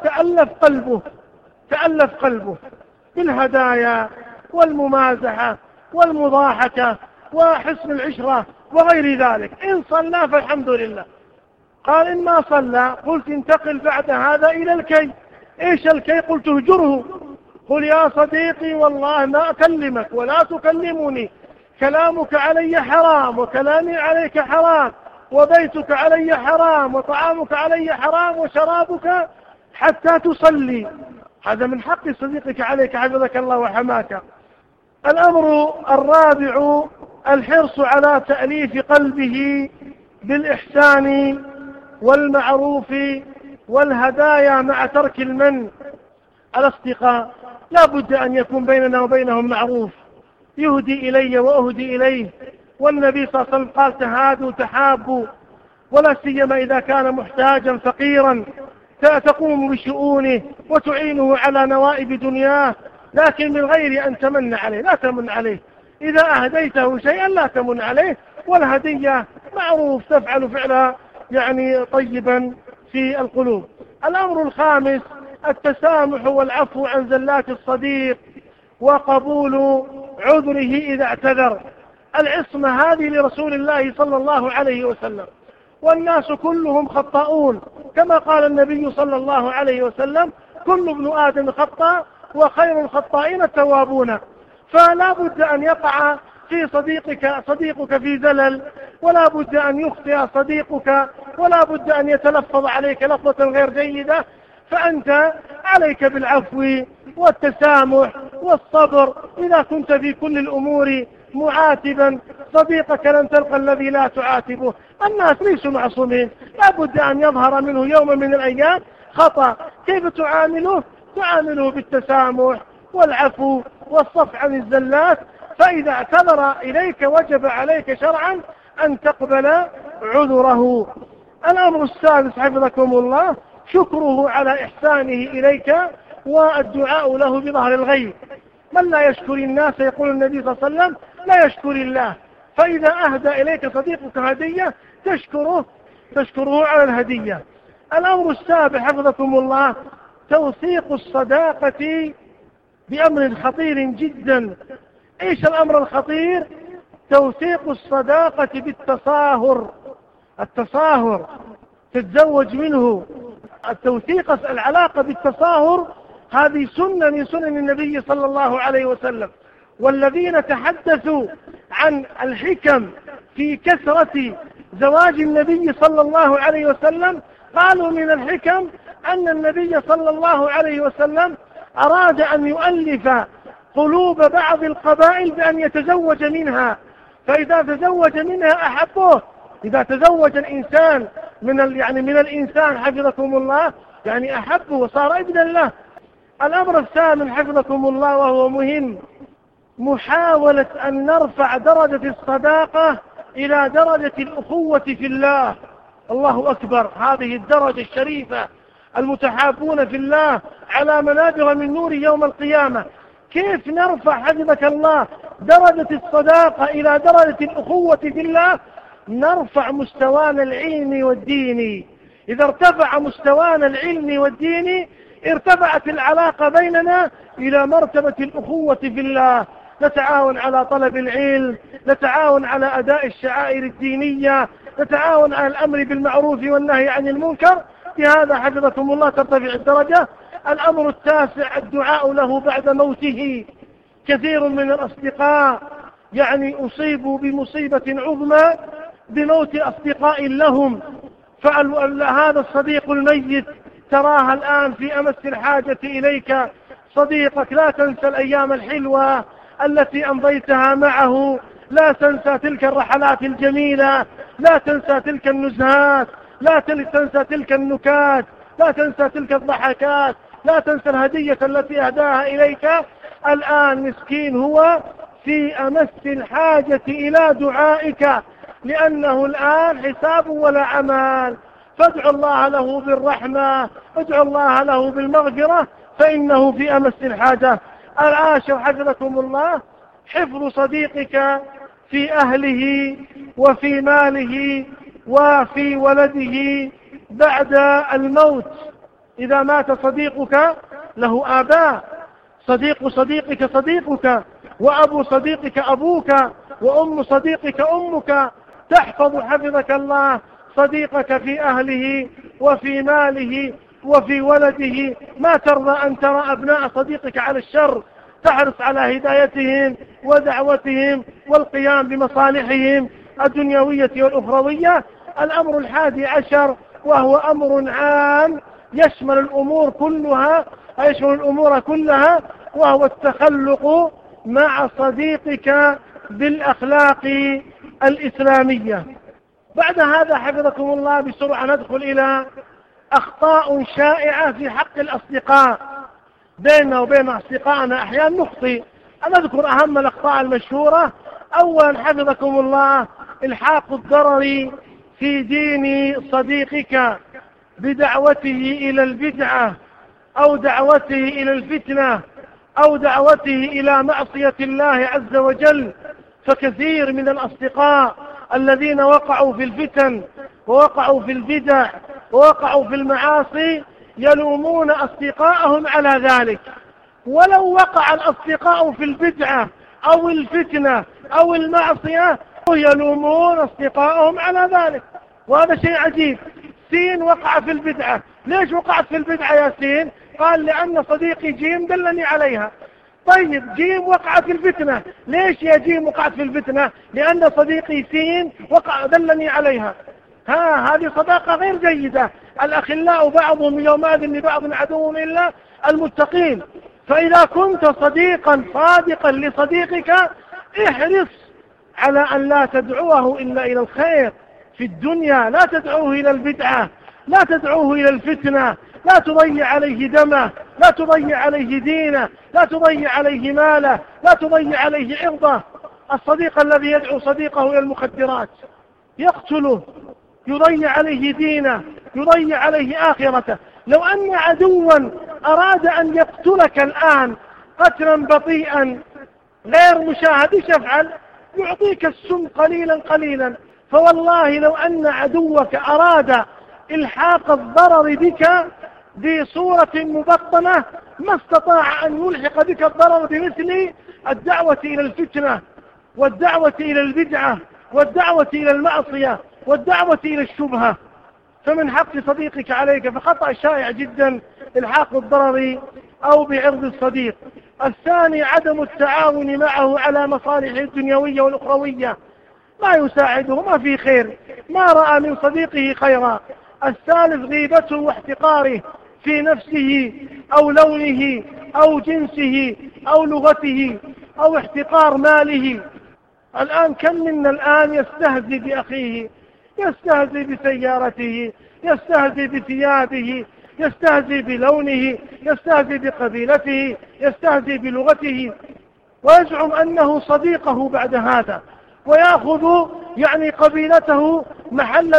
تألف قلبه بالهدايا والممازحة والمضاحكة وحسن العشرة وغير ذلك. إن صلى فالحمد لله. قال: إن ما صلى، قلت: انتقل بعد هذا إلى الكي. إيش الكي؟ قلت: اهجره، قل: يا صديقي والله ما أكلمك ولا تكلمني، كلامك علي حرام وكلامي عليك حرام، وبيتك علي حرام وطعامك علي حرام وشرابك حتى تصلي. هذا من حق صديقك عليك حفظك الله وحماك. الأمر الرابع الحرص على تأليف قلبه بالإحسان والمعروف والهدايا مع ترك المن. الأصدقاء لا بد أن يكون بيننا وبينهم معروف، يهدي إلي وأهدي إليه. والنبي صلى الله عليه وسلم قال: تهادوا تحابوا، ولا سيما إذا كان محتاجا فقيرا تقوم بشؤونه وتعينه على نوائب دنياه، لكن من غير أن تمن عليه. لا تمن عليه، إذا أهديته شيئا لا تمن عليه، والهدية معروف تفعل فعلا يعني طيبا في القلوب. الأمر الخامس التسامح والعفو عن زلات الصديق وقبول عذره إذا اعتذر. العصمة هذه لرسول الله صلى الله عليه وسلم، والناس كلهم خطاؤون، كما قال النبي صلى الله عليه وسلم: كل ابن آدم خطاء وخير الخطائين التوابون. فلا بد أن يقع في صديقك في زلل، ولا بد أن يخطئ صديقك، ولا بد أن يتلفظ عليك لفظة غير جيدة، فأنت عليك بالعفو والتسامح والصبر. إذا كنت في كل الأمور معاتبا صديقك لن تلقى الذي لا تعاتبه. الناس ليسوا معصومين، لا بد أن يظهر منه يوم من الأيام خطأ. كيف تعامله؟ تعامله بالتسامح والعفو والصفح عن الزلات. فإذا اعتذر إليك وجب عليك شرعا أن تقبل عذره. الأمر السادس حفظكم الله شكره على إحسانه إليك والدعاء له بظهر الغيب. من لا يشكر الناس يقول النبي صلى الله عليه وسلم لا يشكر الله. فإذا أهدى إليك صديقك هدية تشكره على الهدية. الأمر السابع حفظكم الله توثيق الصداقة بأمر خطير جدا. إيش الأمر الخطير؟ توثيق الصداقة بالتصاهر. التصاهر تتزوج منه. التوثيق العلاقة بالتصاهر هذه سنة من سنن النبي صلى الله عليه وسلم. والذين تحدثوا عن الحكم في كثرة زواج النبي صلى الله عليه وسلم قالوا من الحكم أن النبي صلى الله عليه وسلم أراد أن يؤلف قلوب بعض القبائل بأن يتزوج منها، فإذا تزوج منها أحبوه. إذا تزوج الإنسان من الإنسان حفظكم الله أحبه وصار ابنا له. الأمر الثامن حفظكم الله وهو مهم محاولة أن نرفع درجة الصداقة إلى درجة الأخوة في الله. الله أكبر، هذه الدرجة الشريفة، المتحابون في الله على منابر من نور يوم القيامة. كيف نرفع حفظك الله درجة الصداقة إلى درجة الأخوة في الله؟ نرفع مستوانا العلمي والديني. إذا ارتفع مستوانا العلمي والديني ارتفعت العلاقة بيننا إلى مرتبة الأخوة في الله. نتعاون على طلب العلم، نتعاون على أداء الشعائر الدينية، نتعاون على الأمر بالمعروف والنهي عن المنكر. بهذا حفظكم الله ترتفع الدرجة. الأمر التاسع الدعاء له بعد موته. كثير من الأصدقاء أصيبوا بمصيبة عظمى بموت أصدقاء لهم، فهذا الصديق الميت تراها الآن في أمس الحاجة إليك. صديقك لا تنسى الأيام الحلوة التي أمضيتها معه، لا تنسى تلك الرحلات الجميلة، لا تنسى تلك النزهات، لا تنسى تلك النكات، لا تنسى تلك الضحكات، لا تنسى الهدية التي أهداها إليك. الآن مسكين هو في أمس الحاجة إلى دعائك، لأنه الآن حساب ولا عمل. فادعوا الله له بالرحمة، ادعوا الله له بالمغفرة، فإنه في أمس الحاجة. العاشر حفظكم الله حفظ صديقك في أهله وفي ماله وفي ولده بعد الموت. إذا مات صديقك له آباء، صديق صديقك صديقك، وأبو صديقك أبوك، وأم صديقك أمك. تحفظ حفظك الله صديقك في أهله وفي ماله وفي ولده. ما ترضى أن ترى أبناء صديقك على الشر، تحرص على هدايتهم ودعوتهم والقيام بمصالحهم الدنيوية والأخروية. الأمر الحادي عشر وهو أمر عام يشمل الأمور كلها، وهو التخلق مع صديقك بالأخلاق الإسلامية. بعد هذا حفظكم الله بسرعة ندخل إلى أخطاء شائعة في حق الأصدقاء. بيننا وبين أصدقائنا أحيانا نخطئ. نذكر أهم الأخطاء المشهورة. أولا حفظكم الله إلحاق الضرر في دين صديقك بدعوته إلى البدعة، أو دعوته إلى الفتنة، أو دعوته إلى معصية الله عز وجل. فكثير من الأصدقاء الذين وقعوا في الفتن ووقعوا في البدع ووقعوا في المعاصي يلومون أصدقائهم على ذلك. ولو وقع الأصدقاء في البدعة أو الفتنة أو المعصية يلومون أصدقائهم على ذلك، وهذا شيء عجيب. سين وقع في البدعة. ليش وقعت في البدعة يا سين؟ قال لأن صديقي جيم دلني عليها. طيب جيم وقعت في الفتنة، ليش يا جيم وقعت في الفتنة؟ لأن صديقي سين دلني عليها. هذه صداقة غير جيدة. الأخلاء بعضهم يومئذ لبعض عدو إلا المتقين. فإذا كنت صديقا صادقا لصديقك احرص على أن لا تدعوه إلا إلى الخير في الدنيا، لا تدعوه إلى البدعة، لا تدعوه إلى الفتنة، لا تضيع عليه دمه، لا تضيع عليه دينه، لا تضيع عليه ماله، لا تضيع عليه عرضه. الصديق الذي يدعو صديقه إلى المخدرات يقتله، يضيع عليه دينه، يضيع عليه آخرته. لو أن عدوا أراد أن يقتلك الآن قتلا بطيئا غير مشاهد ايش يفعل؟ يعطيك السم قليلا قليلا. فوالله لو أن عدوك أراد إلحاق الضرر بك بصورة مبطنة ما استطاع أن يلحق بك الضرر بمثل الدعوة إلى الفتنة والدعوة إلى البدعة والدعوة إلى المعصية والدعوة إلى الشبهة. فمن حق صديقك عليك، فخطأ شائع جدا إلحاق الضرر أو بعرض الصديق. الثاني عدم التعاون معه على مصالحه الدنيوية والأخروية، ما يساعده، ما في خير، ما رأى من صديقه خيرا. الثالث غيبته واحتقاره في نفسه أو لونه أو جنسه أو لغته أو احتقار ماله. الآن كم منا الآن يستهزئ بأخيه، يستهزئ بسيارته، يستهزئ بثيابه، يستهزئ بلونه، يستهزئ بقبيلته، يستهزئ بلغته، ويزعم أنه صديقه بعد هذا، ويأخذ قبيلته محلا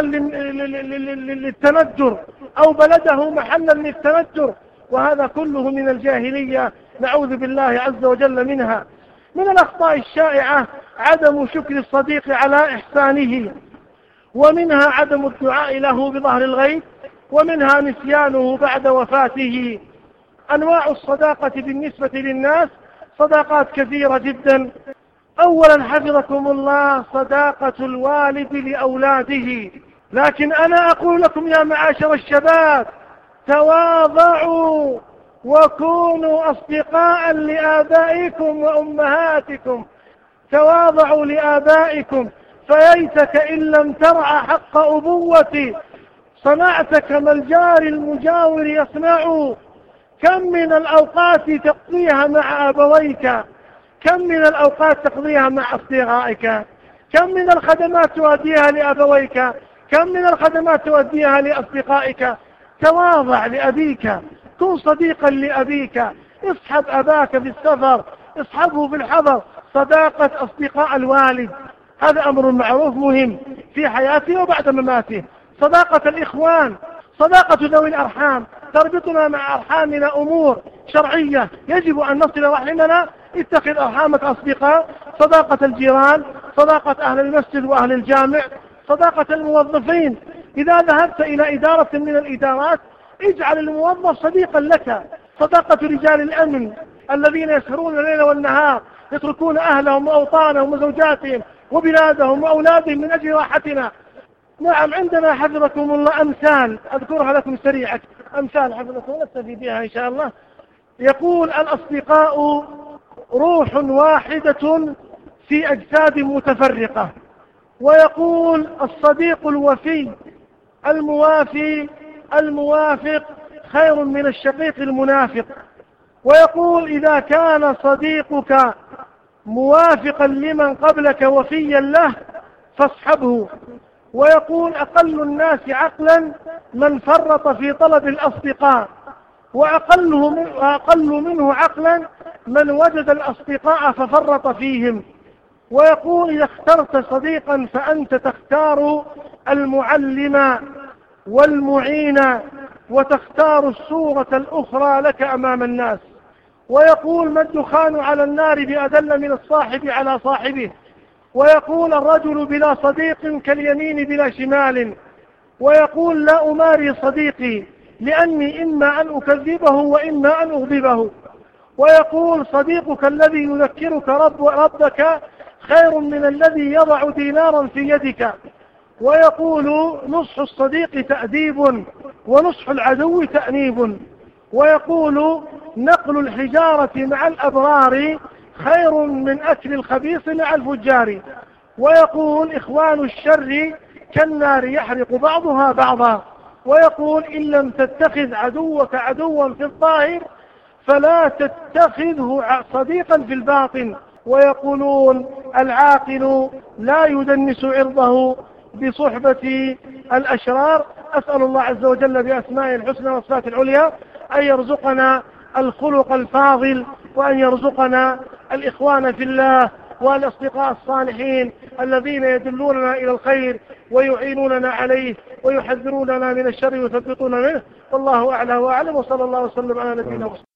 للتندر أو بلده محلا للتندر. وهذا كله من الجاهلية، نعوذ بالله عز وجل منها. من الأخطاء الشائعة عدم شكر الصديق على إحسانه، ومنها عدم الدعاء له بظهر الغيب، ومنها نسيانه بعد وفاته. أنواع الصداقة بالنسبة للناس صداقات كثيرة جدا. أولا حفظكم الله صداقة الوالد لأولاده. لكن أنا أقول لكم يا معاشر الشباب تواضعوا وكونوا أصدقاء لآبائكم وأمهاتكم، تواضعوا لآبائكم، فييتك إن لم ترعى حق أبوتي صنعت كما الجار المجاور يصنع. كم من الأوقات تقضيها مع أبويك، كم من الأوقات تقضيها مع أصدقائك، كم من الخدمات تؤديها لأبويك، كم من الخدمات تؤديها لأصدقائك. تواضع لأبيك، كن صديقا لأبيك، اصحب أباك في السفر، اصحبه في الحضر. صداقة أصدقاء الوالد هذا أمر معروف مهم في حياته وبعد مماته. صداقة الإخوان، صداقة ذوي الأرحام، تربطنا مع أرحامنا أمور شرعية يجب أن نصل رحمنا، اتخذ أرحامك أصدقاء. صداقة الجيران، صداقة أهل المسجد وأهل الجامع، صداقة الموظفين. إذا ذهبت إلى إدارة من الإدارات اجعل الموظف صديقا لك. صداقة رجال الأمن الذين يسهرون الليل والنهار، يتركون أهلهم وأوطانهم وزوجاتهم وبلادهم وأولادهم من أجل راحتنا. نعم عندنا حفظكم الله أمثال أذكرها لكم سريعا، أمثال حفظكم نستفيد بها إن شاء الله. يقول الأصدقاء روح واحدة في أجساد متفرقة. ويقول الصديق الوفي الموافق خير من الشقيق المنافق. ويقول إذا كان صديقك موافقا لمن قبلك وفيا له فاصحبه. ويقول أقل الناس عقلا من فرط في طلب الأصدقاء، وأقل منه عقلا من وجد الأصدقاء ففرط فيهم. ويقول إذا اخترت صديقا فأنت تختار المعلم والمعين وتختار الصورة الأخرى لك أمام الناس. ويقول ما الدخان على النار بأدل من الصاحب على صاحبه. ويقول الرجل بلا صديق كاليمين بلا شمال. ويقول لا أماري صديقي لأني إما أن أكذبه وإما أن أغضبه. ويقول صديقك الذي يذكرك ربك خير من الذي يضع دينارا في يدك. ويقول نصح الصديق تأديب ونصح العدو تأنيب. ويقول نقل الحجارة مع الأبرار خير من أكل الخبيث مع الفجار. ويقول إخوان الشر كالنار يحرق بعضها بعضا. ويقول إن لم تتخذ عدوك عدوا في الظاهر فلا تتخذه صديقا في الباطن. ويقولون العاقل لا يدنس عرضه بصحبة الأشرار. أسأل الله عز وجل بأسمائه الحسنى والصفات العليا أن يرزقنا الخلق الفاضل، وأن يرزقنا الإخوان في الله والأصدقاء الصالحين الذين يدلوننا إلى الخير ويعينوننا عليه ويحذروننا من الشر ويثبتون منه. والله أعلى وأعلم، وصلى الله وسلم على نبينا محمد.